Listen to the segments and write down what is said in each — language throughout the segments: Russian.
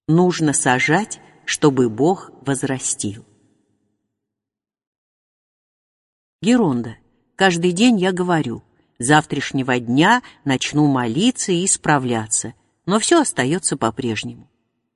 Нужно сажать, чтобы Бог возрастил. Геронда. Каждый день я говорю: с завтрашнего дня начну молиться и исправляться, но все остается по-прежнему.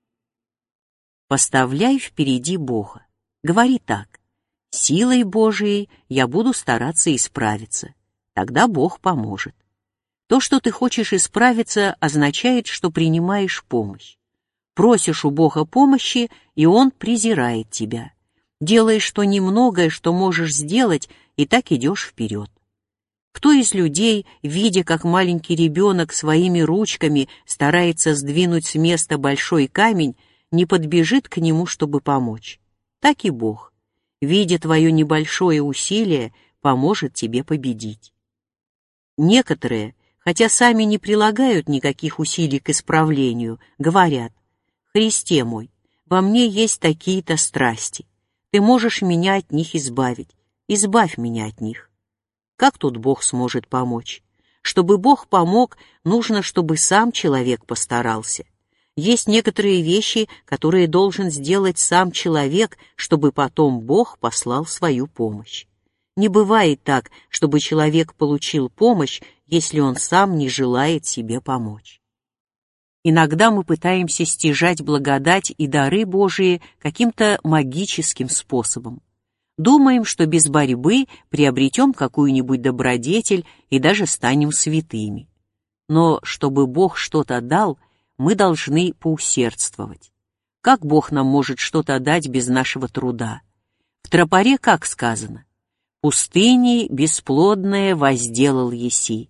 Поставляй впереди Бога. Говори так: силой Божией я буду стараться исправиться. Тогда Бог поможет. То, что ты хочешь исправиться, означает, что принимаешь помощь. Просишь у Бога помощи, и Он презирает тебя. Делаешь то немногое, что можешь сделать, и так идешь вперед. Кто из людей, видя, как маленький ребенок своими ручками старается сдвинуть с места большой камень, не подбежит к нему, чтобы помочь? Так и Бог, видя твое небольшое усилие, поможет тебе победить. Некоторые, хотя сами не прилагают никаких усилий к исправлению, говорят: «Христе мой, во мне есть такие-то страсти. Ты можешь меня от них избавить. Избавь меня от них». Как тут Бог сможет помочь? Чтобы Бог помог, нужно, чтобы сам человек постарался. Есть некоторые вещи, которые должен сделать сам человек, чтобы потом Бог послал свою помощь. Не бывает так, чтобы человек получил помощь, если он сам не желает себе помочь. Иногда мы пытаемся стяжать благодать и дары Божии каким-то магическим способом. Думаем, что без борьбы приобретем какую-нибудь добродетель и даже станем святыми. Но чтобы Бог что-то дал, мы должны поусердствовать. Как Бог нам может что-то дать без нашего труда? В тропаре как сказано: «Пустыни бесплодное возделал еси».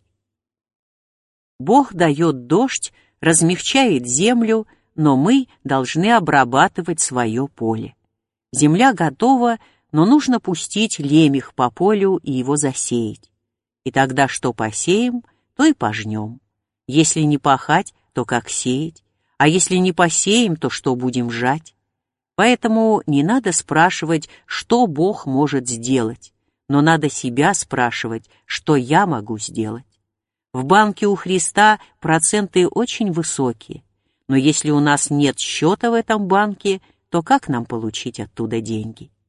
Бог дает дождь, размягчает землю, но мы должны обрабатывать свое поле. Земля готова, но нужно пустить лемех по полю и его засеять. И тогда что посеем, то и пожнем. Если не пахать, то как сеять? А если не посеем, то что будем жать? Поэтому не надо спрашивать, что Бог может сделать, но надо себя спрашивать, что я могу сделать. В банке у Христа проценты очень высокие, но если у нас нет счета в этом банке, то как нам получить оттуда деньги?